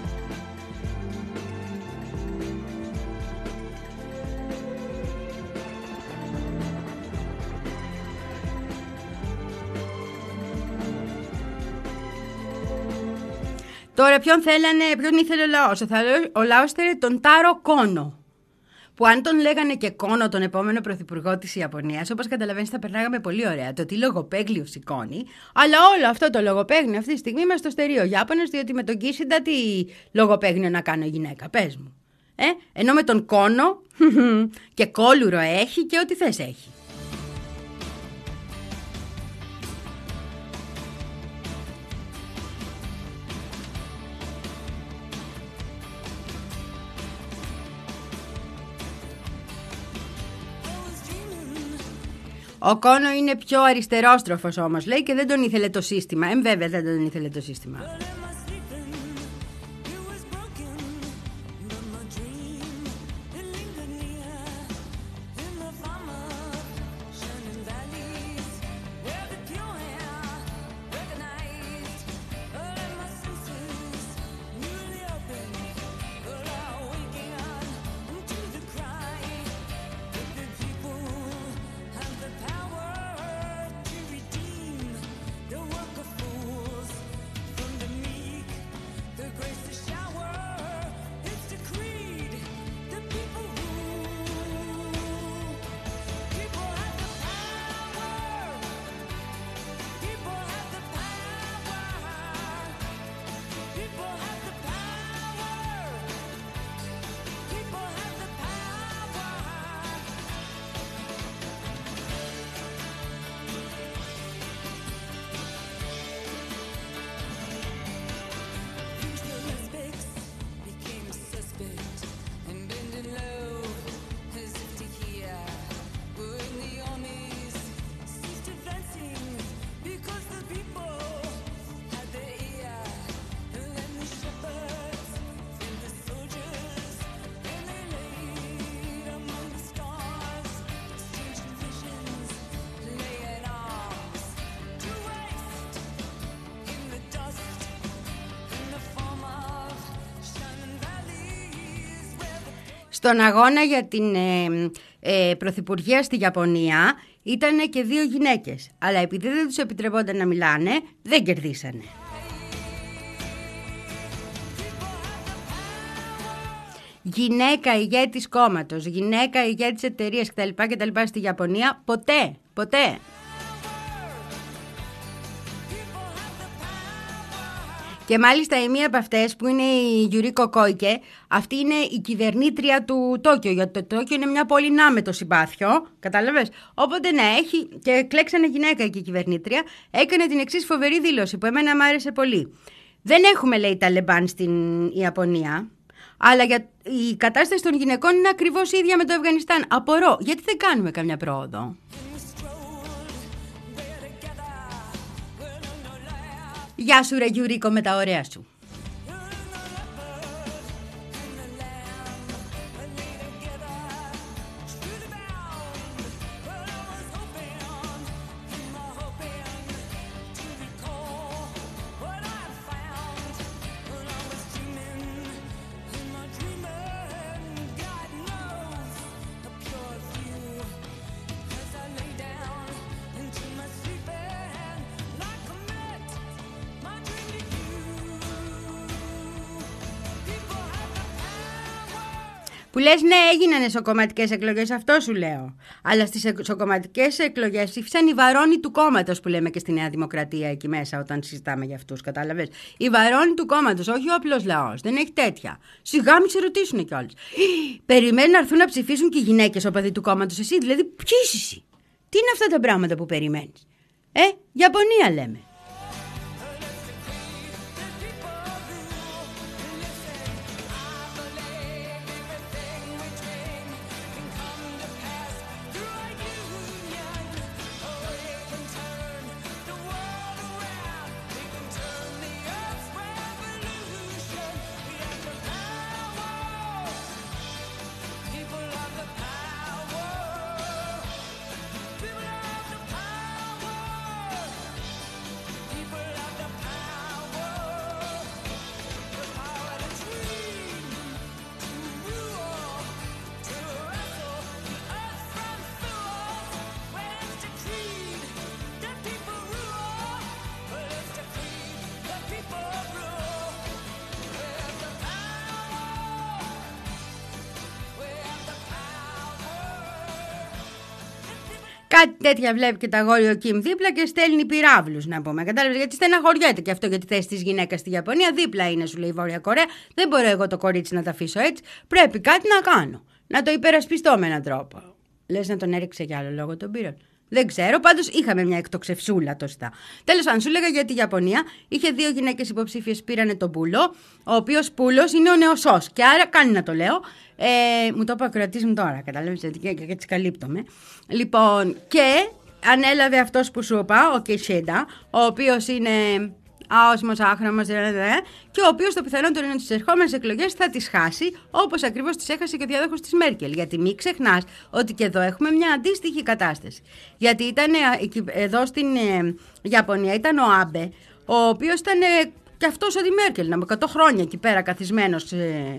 Τώρα ποιον θέλανε, ποιον ήθελε ο λαός? Ο λαός ήθελε τον Τάρο Κόνο. Που αν τον λέγανε και Κόνο τον επόμενο πρωθυπουργό της Ιαπωνίας, όπως καταλαβαίνεις θα περνάγαμε πολύ ωραία. Το τι λογοπαίγλιο σηκώνει, αλλά όλο αυτό το λογοπαίγνιο αυτή τη στιγμή είμαστε στο στερείο Ιάπωνες, διότι με τον Κίσιντα τι λογοπαίγνιο να κάνω γυναίκα, πες μου. Ε? Ενώ με τον Κόνο και κόλουρο έχει και ό,τι θες έχει. Ο Κόνο είναι πιο αριστερόστροφος όμως, λέει, και δεν τον ήθελε το σύστημα. Ε, βέβαια δεν τον ήθελε το σύστημα. Στον αγώνα για την ε, ε, πρωθυπουργία στη Ιαπωνία ήταν και δύο γυναίκες, αλλά επειδή δεν τους επιτρεπόταν να μιλάνε, δεν κερδίσανε. Γυναίκα ηγέτης κόμματος, γυναίκα ηγέτης εταιρείας κτλ. κτλ. Στη Ιαπωνία ποτέ, ποτέ. Και μάλιστα η μία από αυτές που είναι η Γιουρίκο Κόικε, αυτή είναι η κυβερνήτρια του Τόκιο. Γιατί το Τόκιο είναι μια πόλη να με το συμπάθειο, κατάλαβες. Οπότε ναι, έχει και κλέξανε γυναίκα εκεί η κυβερνήτρια. Έκανε την εξής φοβερή δήλωση που εμένα μου άρεσε πολύ. Δεν έχουμε, λέει, Ταλεμπάν στην Ιαπωνία, αλλά για... η κατάσταση των γυναικών είναι ακριβώς ίδια με το Αφγανιστάν. Απορώ, γιατί δεν κάνουμε καμιά πρόοδο? Γεια σου ρε Γιουρίκο με τα ωραία σου. Που λες ναι, έγιναν εσωκομματικές εκλογές, αυτό σου λέω. Αλλά στις εσωκομματικές εκλογές ψήφισαν οι βαρώνοι του κόμματος που λέμε και στη Νέα Δημοκρατία εκεί μέσα όταν συζητάμε για αυτούς, κατάλαβες. Οι βαρώνοι του κόμματος, όχι ο απλός λαός. Δεν έχει τέτοια. Σιγά μην σε ρωτήσουν κιόλας. Περιμένουν να έρθουν να ψηφίσουν και οι γυναίκες οπαδοί του κόμματος. Εσύ δηλαδή, ποιοι είσαι εσύ? Τι είναι αυτά τα πράγματα που περιμένεις? Ε, Ιαπωνία λέμε. Κάτι τέτοια βλέπει και τα αγόρια ο Κιμ δίπλα και στέλνει πυράβλους, να πούμε. Κατάλαβες, γιατί στεναχωριέται και αυτό για τη θέση της γυναίκας στη Ιαπωνία. Δίπλα είναι, σου λέει η Βόρεια Κορέα. Δεν μπορώ εγώ το κορίτσι να τα αφήσω έτσι. Πρέπει κάτι να κάνω. Να το υπερασπιστώ με έναν τρόπο. Λες να τον έριξε για άλλο λόγο τον πύρον? Δεν ξέρω, πάντως είχαμε μια εκτοξευσούλα τοστά. Τέλος πάντων, σου λέγα για τη Ιαπωνία. Είχε δύο γυναίκες υποψήφιες, πήρανε τον πουλό, ο οποίος πουλός είναι ο νεοσός. Και άρα κάνει να το λέω. Ε, μου το είπε ο ακροατής μου τώρα, κατάλαβες, και έτσι καλύπτομαι. Λοιπόν, και ανέλαβε αυτός που σου είπα, ο Κισίντα, ο οποίος είναι άοσμος, άχρονος, και ο οποίος το πιθανότερο είναι ότι στις ερχόμενες εκλογές θα τις χάσει, όπως ακριβώς τις έχασε και ο διάδοχος της Μέρκελ. Γιατί μην ξεχνάς ότι και εδώ έχουμε μια αντίστοιχη κατάσταση. Γιατί ήταν εδώ στην Ιαπωνία ήταν ο Άμπε, ο οποίος ήταν και αυτός ο Ντι Μέρκελ, εκατό χρόνια εκεί πέρα καθισμένος.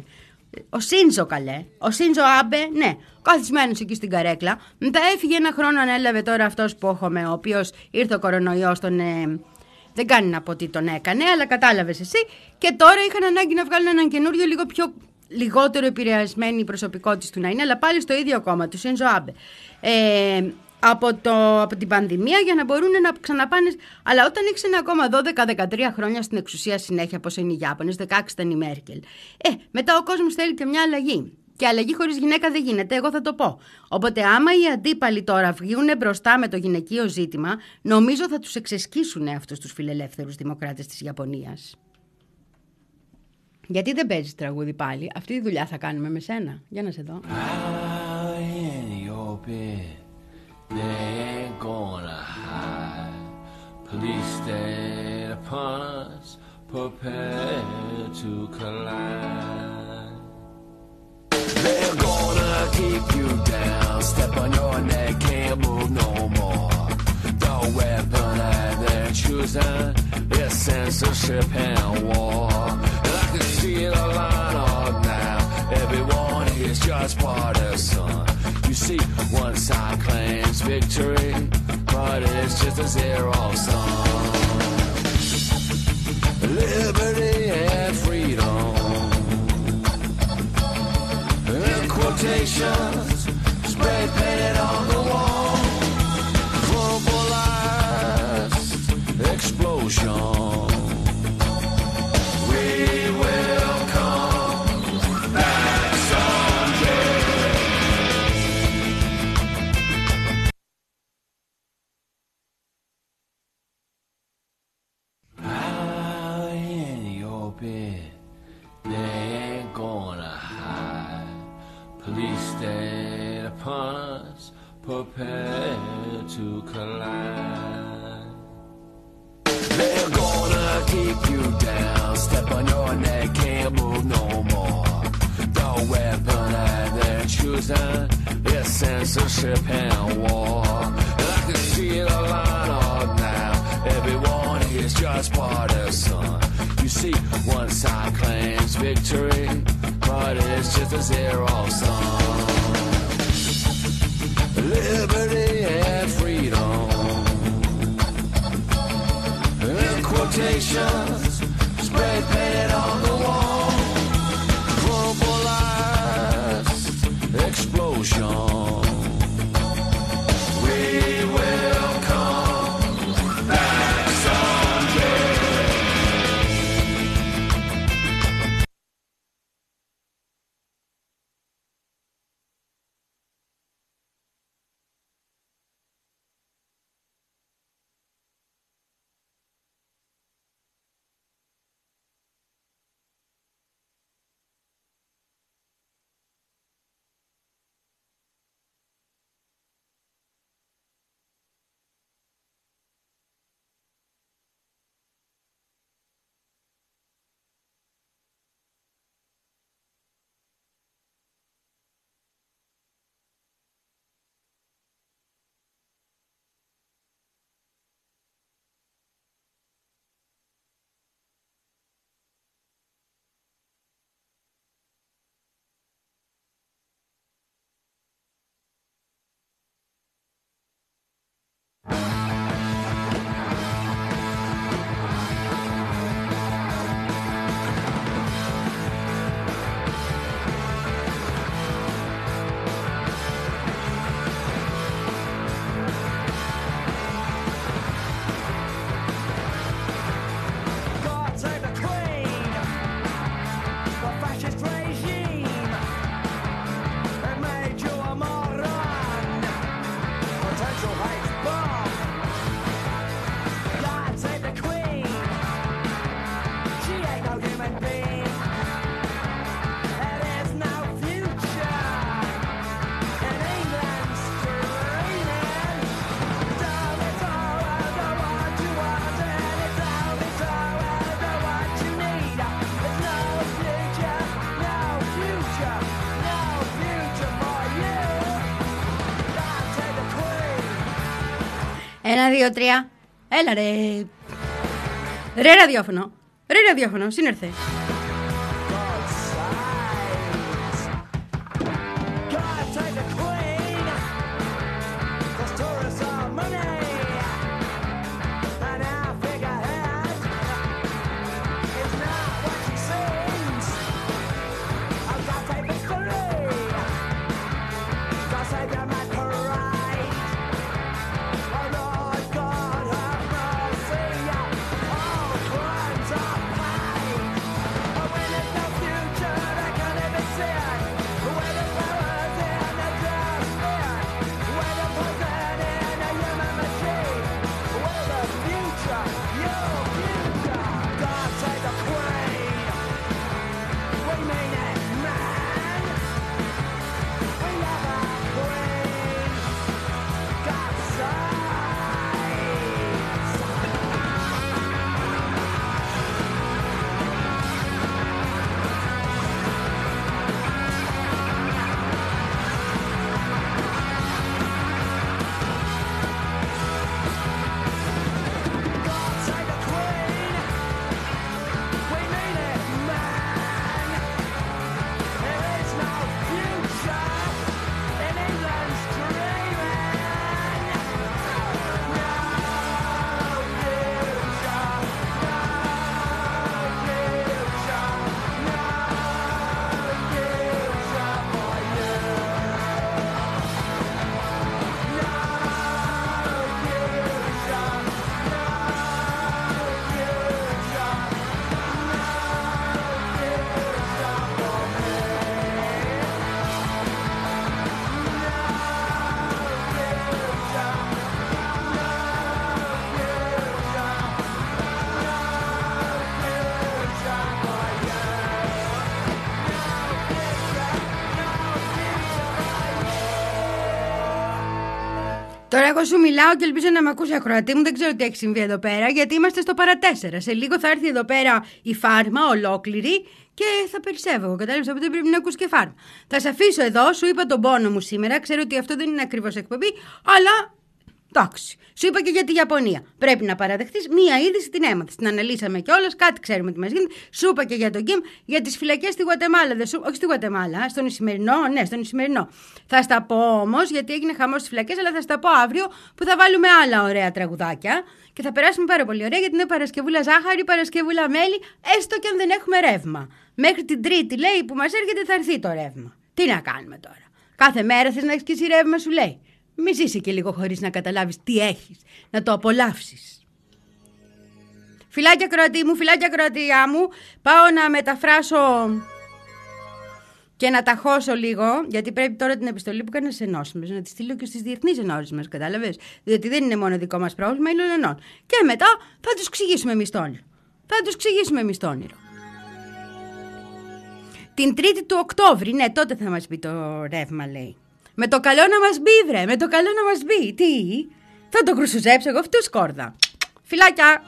Ο Σίνζο, καλέ. Ο Σίνζο Άμπε, ναι, καθισμένος εκεί στην καρέκλα. Μετά έφυγε ένα χρόνο, ανέλαβε τώρα αυτός που έχουμε, ο οποίος ήρθε ο κορονοϊός, τον. Ε, δεν κάνει να πω τι τον έκανε, αλλά κατάλαβες εσύ. Και τώρα είχαν ανάγκη να βγάλουν έναν καινούριο, λίγο πιο λιγότερο επηρεασμένη η προσωπικότητα του να είναι, αλλά πάλι στο ίδιο κόμμα, του Σίνζο Άμπε. Ε, από, το, από την πανδημία για να μπορούν να ξαναπάνε. Αλλά όταν έχεις ένα κόμμα δώδεκα δεκατρία χρόνια στην εξουσία συνέχεια, όπως είναι οι Ιάπωνες, δεκαέξι ήταν η Μέρκελ. Ε, μετά ο κόσμος θέλει και μια αλλαγή. Και αλλαγή χωρίς γυναίκα δεν γίνεται, εγώ θα το πω. Οπότε, άμα οι αντίπαλοι τώρα βγουν μπροστά με το γυναικείο ζήτημα, νομίζω θα τους εξεσκίσουν αυτούς τους φιλελεύθερους δημοκράτες της Ιαπωνίας. Γιατί δεν παίζεις τραγούδι πάλι? Αυτή τη δουλειά θα κάνουμε με σένα. Για να σε δω. They ain't gonna hide. Police state upon us, prepared to collide. They're gonna keep you down, step on your neck, can't move no more. The weapon that they're choosing is censorship and war. And I can see the line up now, everyone is just partisan. You see, one side claims victory, but it's just a zero sum. Liberty and freedom, in quotations, spray painted on the wall. Verbalized explosion. We will come back someday. They ain't gonna hide. Police state upon us, prepared to collide. They're gonna keep you down, step on your neck, can't move no more. The weapon that they're choosing is censorship and war. And I can see the line up now, everyone is just partisan. You see, one side claims victory, but it's just a zero sum. Liberty and freedom, in quotations, spray painted on the wall. Verbalized Ένα, δύο, τρία. Έλα ρε. Ρε ραδιόφωνο. Ρε ραδιόφωνο, σύνερθε. Τώρα εγώ σου μιλάω και ελπίζω να με ακούσει ακροατή μου. Δεν ξέρω τι έχει συμβεί εδώ πέρα, γιατί είμαστε στο παρατέσσερα. Σε λίγο θα έρθει εδώ πέρα η φάρμα ολόκληρη και θα περισσεύω εγώ. Κατάλαβες, οπότε πρέπει να ακούσει και φάρμα. Θα σε αφήσω εδώ, σου είπα τον πόνο μου σήμερα. Ξέρω ότι αυτό δεν είναι ακριβώς εκπομπή, αλλά εντάξει. Σου είπα και για τη Ιαπωνία. Πρέπει να παραδεχτείς μία είδηση, την έμαθες. Την αναλύσαμε κιόλας, κάτι ξέρουμε τι μας γίνεται. Σου είπα και για τον Κιμ, για τις φυλακές στη Γουατεμάλα. Δεν σου... Όχι στη Γουατεμάλα, στον Ισημερινό. Ναι, στον Ισημερινό. Θα στα πω όμως, γιατί έγινε χαμός στις φυλακές, αλλά θα στα πω αύριο που θα βάλουμε άλλα ωραία τραγουδάκια και θα περάσουμε πάρα πολύ ωραία, γιατί είναι Παρασκευούλα ζάχαρη, Παρασκευούλα μέλι, έστω και αν δεν έχουμε ρεύμα. Μέχρι την Τρίτη, λέει, που μας έρχεται θα έρθει το ρεύμα. Τι να κάνουμε τώρα. Κάθε μέρα θες να έχεις και εσύ ρεύμα, σου λέει. Μη ζήσει και λίγο χωρίς να καταλάβεις τι έχεις, να το απολαύσεις. Φιλάκια Κροατή μου, φιλάκια Κροατία μου, πάω να μεταφράσω και να ταχώσω λίγο, γιατί πρέπει τώρα την επιστολή που έκανε σε ενώσιμες να τη στείλω και στις διεθνείς ενώσιμες, κατάλαβες, διότι δεν είναι μόνο δικό μας πρόβλημα, είναι ολονών. Και μετά θα τους εξηγήσουμε εμείς το όνειρο. Θα τους εξηγήσουμε εμείς το όνειρο. Την Τρίτη του Οκτώβρη, ναι, τότε θα μας μπει το ρεύμα, λέει. Με το καλό να μας μπει, βρε, με το καλό να μας μπει. Τι, θα το κρουσουζέψω εγώ αυτού σκόρδα. Φιλάκια.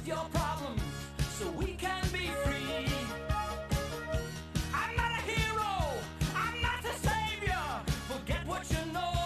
your problems so we can be free. I'm not a hero, I'm not a savior, forget what you know.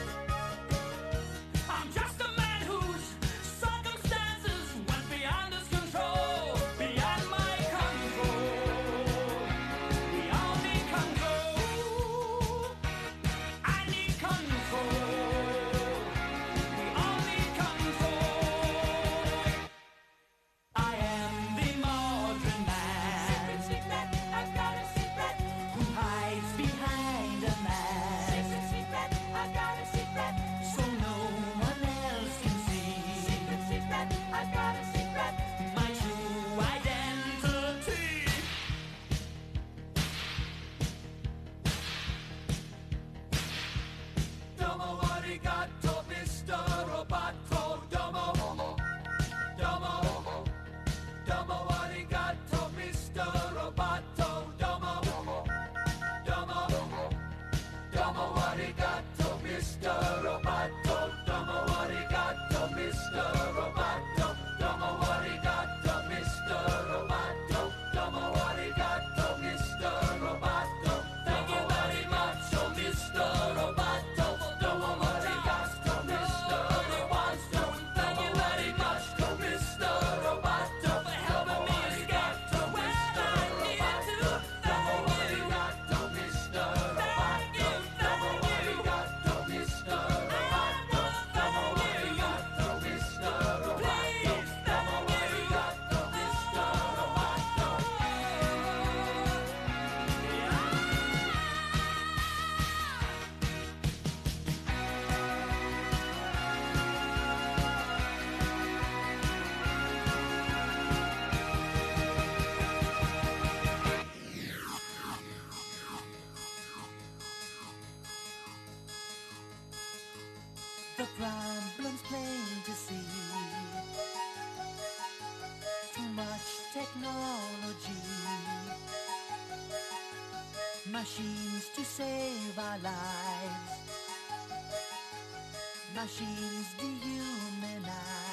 I'm just a man whose circumstances went beyond his control, beyond my control. We all need control. I need control. We all need control. I am the modern man. Secret, secret, I've got a secret. Who hides behind a mask. Secret, secret, I've got a secret. So no one else can see. Secret, secret, I've got a secret. My true identity. Domo arigato, Mister Roboto. Domo, domo, domo arigato, Mister Roboto. Domo, domo, domo arigato, Mister Roboto. Domo arigato, Mister Roboto. Domo arigato, Mister Roboto. Domo arigato, Mister Roboto. Thank you very much, oh Mister Roboto. Domo arigato, Mister Roboto. Thank you very much, oh Mister Roboto, for helping me escape to where I need to. Domo arigato, Mister Roboto. Domo arigato, Mister Roboto. Domo arigato, Mister Roboto. Domo arigato, Mister Roboto. The problem's plain to see. Too much technology. Machines to save our lives. Machines dehumanize.